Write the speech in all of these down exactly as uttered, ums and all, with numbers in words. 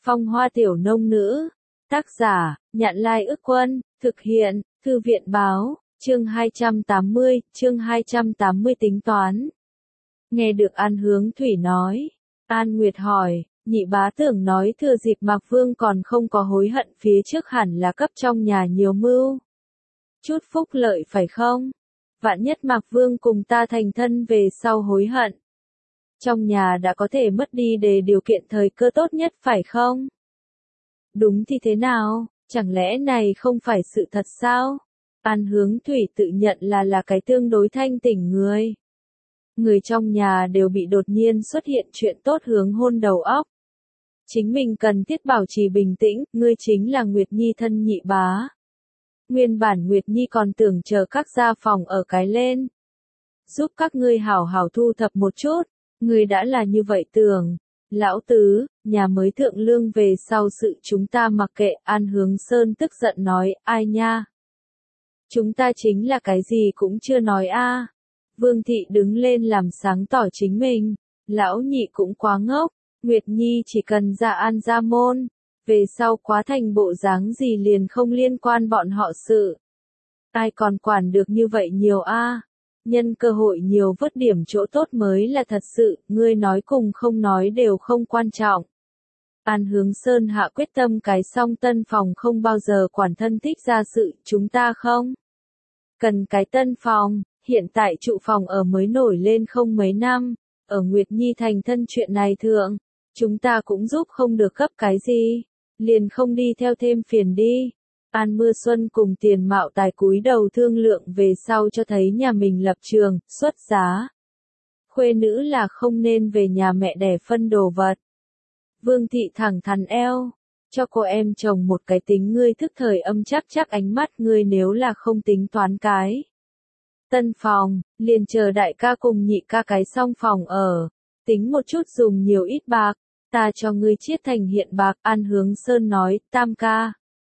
Phong hoa tiểu nông nữ. Tác giả, Nhạn Lai Ức Quân, thực hiện, Thư viện báo, chương hai trăm tám mươi, chương hai trăm tám mươi tính toán. Nghe được An Hướng Thủy nói, An Nguyệt hỏi, nhị bá tưởng nói thừa dịp Mạc Vương còn không có hối hận phía trước hẳn là cấp trong nhà nhiều mưu. Chút phúc lợi phải không? Vạn nhất Mạc Vương cùng ta thành thân về sau hối hận. Trong nhà đã có thể mất đi để điều kiện thời cơ tốt nhất phải không? Đúng thì thế nào, chẳng lẽ này không phải sự thật sao? An Hướng Thủy tự nhận là là cái tương đối thanh tỉnh người. Người trong nhà đều bị đột nhiên xuất hiện chuyện tốt hướng hôn đầu óc. Chính mình cần thiết bảo trì bình tĩnh, ngươi chính là Nguyệt Nhi thân nhị bá. Nguyên bản Nguyệt Nhi còn tưởng chờ các gia phòng ở cái lên. Giúp các ngươi hảo hảo thu thập một chút, ngươi đã là như vậy tưởng. Lão tứ, nhà mới thượng lương về sau sự chúng ta mặc kệ, An Hướng Sơn tức giận nói, ai nha? Chúng ta chính là cái gì cũng chưa nói a. Vương thị đứng lên làm sáng tỏ chính mình, lão nhị cũng quá ngốc, Nguyệt Nhi chỉ cần ra an ra môn, về sau quá thành bộ dáng gì liền không liên quan bọn họ sự. Ai còn quản được như vậy nhiều a? Nhân cơ hội nhiều vớt điểm chỗ tốt mới là thật sự, ngươi nói cùng không nói đều không quan trọng. An Hướng Sơn hạ quyết tâm cái song tân phòng không bao giờ quản thân thích ra sự, chúng ta không cần cái tân phòng, hiện tại trụ phòng ở mới nổi lên không mấy năm, ở Nguyệt Nhi thành thân chuyện này thượng, chúng ta cũng giúp không được cấp cái gì, liền không đi theo thêm phiền đi. An Mưa Xuân cùng Tiền Mạo Tài cúi đầu thương lượng về sau cho thấy nhà mình lập trường, xuất giá. Khuê nữ là không nên về nhà mẹ đẻ phân đồ vật. Vương thị thẳng thắn eo, cho cô em chồng một cái tính ngươi thức thời âm chắc chắc ánh mắt ngươi nếu là không tính toán cái. Tân phòng, liền chờ đại ca cùng nhị ca cái xong phòng ở, tính một chút dùng nhiều ít bạc, ta cho ngươi chiết thành hiện bạc. An Hướng Sơn nói, tam ca.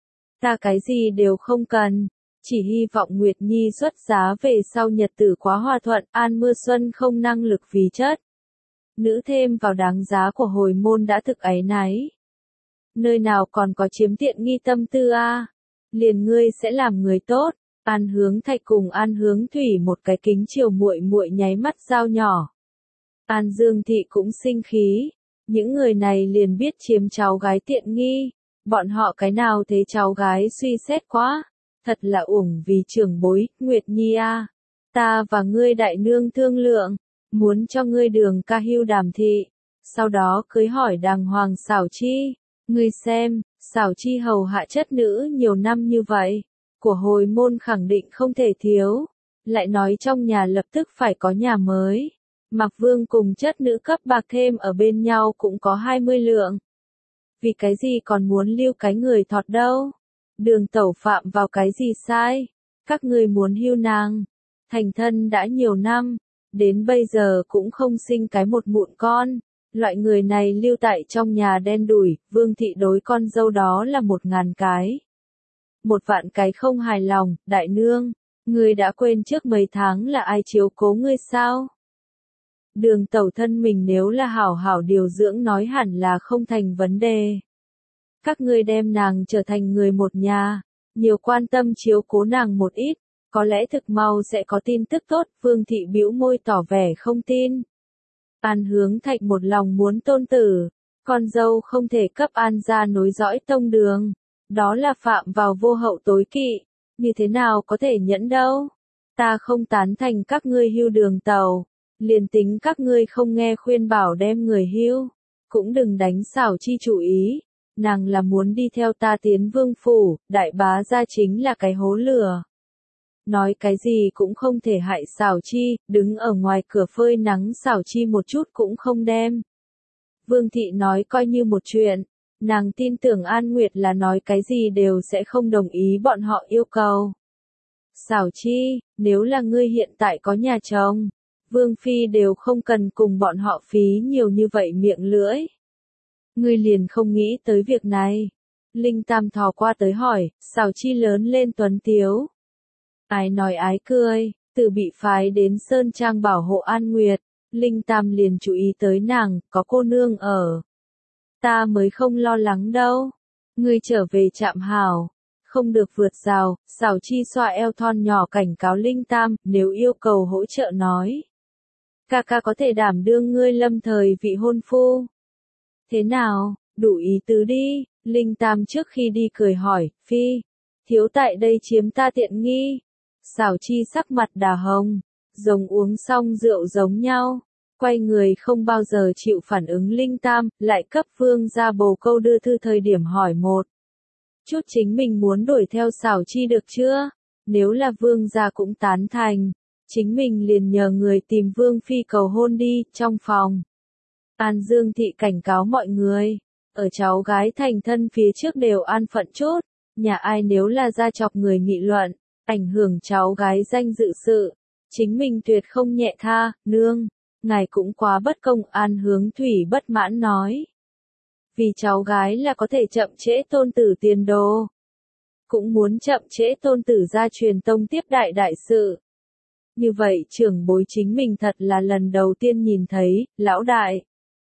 Ta cái gì đều không cần, chỉ hy vọng Nguyệt Nhi xuất giá về sau nhật tử quá hòa thuận. An Mưa Xuân không năng lực vì chất. Nữ thêm vào đáng giá của hồi môn đã thực áy náy. Nơi nào còn có chiếm tiện nghi tâm tư a? Liền ngươi sẽ làm người tốt. An Hướng Thạch cùng An Hướng Thủy một cái kính chiều muội muội nháy mắt dao nhỏ. An Dương Thị cũng sinh khí, những người này liền biết chiếm cháu gái tiện nghi. Bọn họ cái nào thế cháu gái suy xét quá, thật là uổng vì trưởng bối. Nguyệt Nhi a, ta và ngươi đại nương thương lượng, muốn cho ngươi đường ca hưu Đàm thị, sau đó cưới hỏi đàng hoàng Xảo Chi. Ngươi xem, Xảo Chi hầu hạ chất nữ nhiều năm như vậy, của hồi môn khẳng định không thể thiếu, lại nói trong nhà lập tức phải có nhà mới. Mạc Vương cùng chất nữ cấp bạc thêm ở bên nhau cũng có hai mươi lượng. Vì cái gì còn muốn lưu cái người thọt đâu? Đường tẩu phạm vào cái gì sai? Các ngươi muốn hưu nàng. Thành thân đã nhiều năm, đến bây giờ cũng không sinh cái một mụn con. Loại người này lưu tại trong nhà đen đủi, Vương thị đối con dâu đó là một ngàn cái. Một vạn cái không hài lòng, đại nương, ngươi đã quên trước mấy tháng là ai chiếu cố ngươi sao? Đường tẩu thân mình nếu là hảo hảo điều dưỡng nói hẳn là không thành vấn đề. Các ngươi đem nàng trở thành người một nhà, nhiều quan tâm chiếu cố nàng một ít, có lẽ thực mau sẽ có tin tức tốt. Vương thị bĩu môi tỏ vẻ không tin. An Hướng Thạch một lòng muốn tôn tử, con dâu không thể cấp An gia nối dõi tông đường, đó là phạm vào vô hậu tối kỵ, như thế nào có thể nhẫn đâu. Ta không tán thành các ngươi hưu đường tàu. Liền tính các ngươi không nghe khuyên bảo đem người hưu, cũng đừng đánh Xảo Chi chủ ý, nàng là muốn đi theo ta tiến vương phủ, đại bá gia chính là cái hố lửa. Nói cái gì cũng không thể hại Xảo Chi, đứng ở ngoài cửa phơi nắng Xảo Chi một chút cũng không đem. Vương thị nói coi như một chuyện, nàng tin tưởng An Nguyệt là nói cái gì đều sẽ không đồng ý bọn họ yêu cầu. Xảo Chi, nếu là ngươi hiện tại có nhà chồng, Vương Phi đều không cần cùng bọn họ phí nhiều như vậy miệng lưỡi. Ngươi liền không nghĩ tới việc này. Linh Tam thò qua tới hỏi, Xảo Chi lớn lên tuấn tiếu. Ái nói ái cười, từ bị phái đến Sơn Trang bảo hộ An Nguyệt, Linh Tam liền chú ý tới nàng, có cô nương ở. Ta mới không lo lắng đâu. Ngươi trở về trạm hảo. Không được vượt rào, Sảo Chi xoa eo thon nhỏ cảnh cáo Linh Tam, nếu yêu cầu hỗ trợ nói. Ca ca có thể đảm đương ngươi lâm thời vị hôn phu. Thế nào, đủ ý tứ đi, Linh Tam trước khi đi cười hỏi, Phi, thiếu tại đây chiếm ta tiện nghi. Sảo Chi sắc mặt đà hồng, giống uống xong rượu giống nhau, quay người không bao giờ chịu phản ứng Linh Tam, lại cấp vương ra bồ câu đưa thư thời điểm hỏi một. Chút chính mình muốn đuổi theo Sảo Chi được chưa? Nếu là vương gia cũng tán thành, chính mình liền nhờ người tìm vương phi cầu hôn đi, trong phòng. An Dương Thị cảnh cáo mọi người, ở cháu gái thành thân phía trước đều an phận chút, nhà ai nếu là ra chọc người nghị luận, ảnh hưởng cháu gái danh dự sự, chính mình tuyệt không nhẹ tha, nương, ngài cũng quá bất công. An Hướng Thủy bất mãn nói. Vì cháu gái là có thể chậm trễ tôn tử tiền đồ. Cũng muốn chậm trễ tôn tử gia truyền tông tiếp đại đại sự. Như vậy trưởng bối chính mình thật là lần đầu tiên nhìn thấy, lão đại.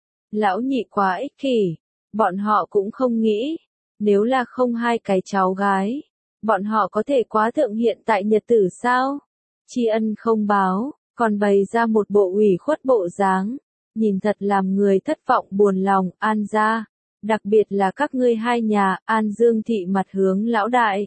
Lão nhị quá ích kỷ, bọn họ cũng không nghĩ, nếu là không hai cái cháu gái, bọn họ có thể quá thượng hiện tại nhật tử sao? Tri ân không báo, còn bày ra một bộ ủy khuất bộ dáng, nhìn thật làm người thất vọng buồn lòng. An gia, đặc biệt là các ngươi hai nhà. An Dương Thị mặt hướng lão đại.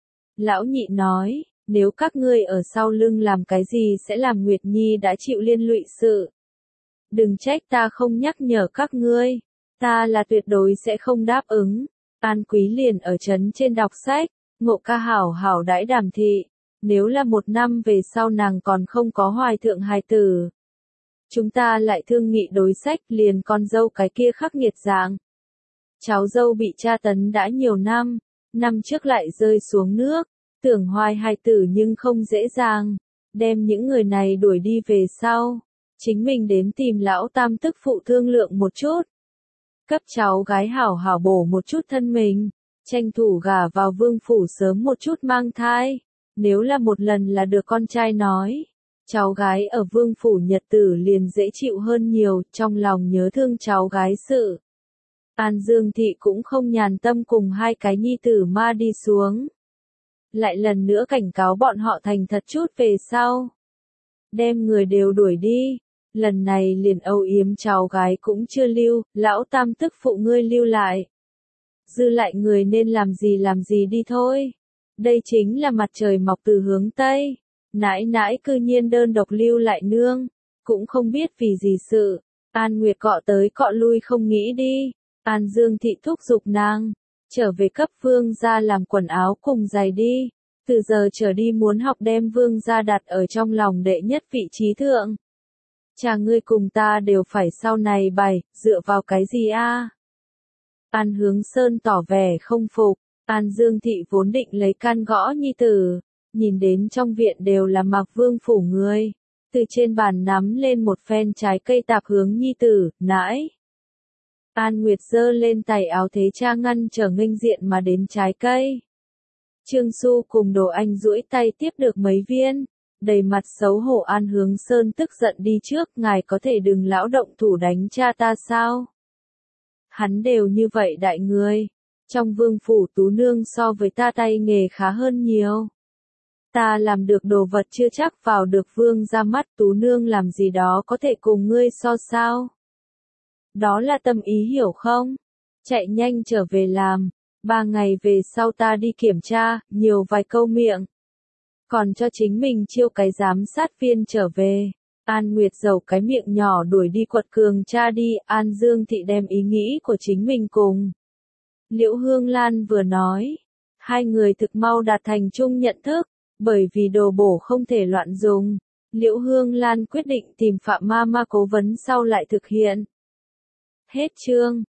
Lão nhị nói, nếu các ngươi ở sau lưng làm cái gì sẽ làm Nguyệt Nhi đã chịu liên lụy sự. Đừng trách ta không nhắc nhở các ngươi, ta là tuyệt đối sẽ không đáp ứng. An Quý liền ở trấn trên đọc sách, Ngộ ca hảo hảo đãi Đàm thị, nếu là một năm về sau nàng còn không có hoài thượng hài tử. Chúng ta lại thương nghị đối sách, liền con dâu cái kia khắc nghiệt dạng. Cháu dâu bị tra tấn đã nhiều năm, năm trước lại rơi xuống nước, tưởng hoài hài tử nhưng không dễ dàng, đem những người này đuổi đi về sau. Chính mình đến tìm lão tam tức phụ thương lượng một chút. Cấp cháu gái hảo hảo bổ một chút thân mình, tranh thủ gả vào vương phủ sớm một chút mang thai. Nếu là một lần là được con trai nói, cháu gái ở vương phủ nhật tử liền dễ chịu hơn nhiều, trong lòng nhớ thương cháu gái sự. An Dương Thị cũng không nhàn tâm cùng hai cái nhi tử ma đi xuống. Lại lần nữa cảnh cáo bọn họ thành thật chút về sau. Đem người đều đuổi đi. Lần này liền âu yếm cháu gái cũng chưa lưu, lão tam tức phụ ngươi lưu lại. Dư lại người nên làm gì làm gì đi thôi. Đây chính là mặt trời mọc từ hướng Tây. Nãi nãi cư nhiên đơn độc lưu lại nương. Cũng không biết vì gì sự. An Nguyệt cọ tới cọ lui không nghĩ đi. An Dương Thị thúc giục nàng. Trở về cấp vương gia làm quần áo cùng giày đi. Từ giờ trở đi muốn học đem vương gia đặt ở trong lòng đệ nhất vị trí thượng. Cha ngươi cùng ta đều phải sau này bày, dựa vào cái gì a? An Hướng Sơn tỏ vẻ không phục, An Dương Thị vốn định lấy can gõ nhi tử, nhìn đến trong viện đều là Mạc Vương phủ người, từ trên bàn nắm lên một phen trái cây tạp hướng nhi tử, nãi. An Nguyệt giơ lên tay áo thế cha ngăn trở nghênh diện mà đến trái cây. Trương Xu cùng Đồ Anh duỗi tay tiếp được mấy viên. Đầy mặt xấu hổ. An Hướng Sơn tức giận đi trước, ngài có thể đừng lão động thủ đánh cha ta sao? Hắn đều như vậy đại người, trong vương phủ Tú nương so với ta tay nghề khá hơn nhiều. Ta làm được đồ vật chưa chắc vào được vương ra mắt, Tú nương làm gì đó có thể cùng ngươi so sao? Đó là tâm ý hiểu không? Chạy nhanh trở về làm, ba ngày về sau ta đi kiểm tra, nhiều vài câu miệng. Còn cho chính mình chiêu cái giám sát viên trở về. An Nguyệt dầu cái miệng nhỏ đuổi đi quật cường cha đi. An Dương Thị đem ý nghĩ của chính mình cùng Liễu Hương Lan vừa nói. Hai người thực mau đạt thành chung nhận thức, bởi vì đồ bổ không thể loạn dùng. Liễu Hương Lan quyết định tìm Phạm Ma Ma cố vấn sau lại thực hiện. Hết chương.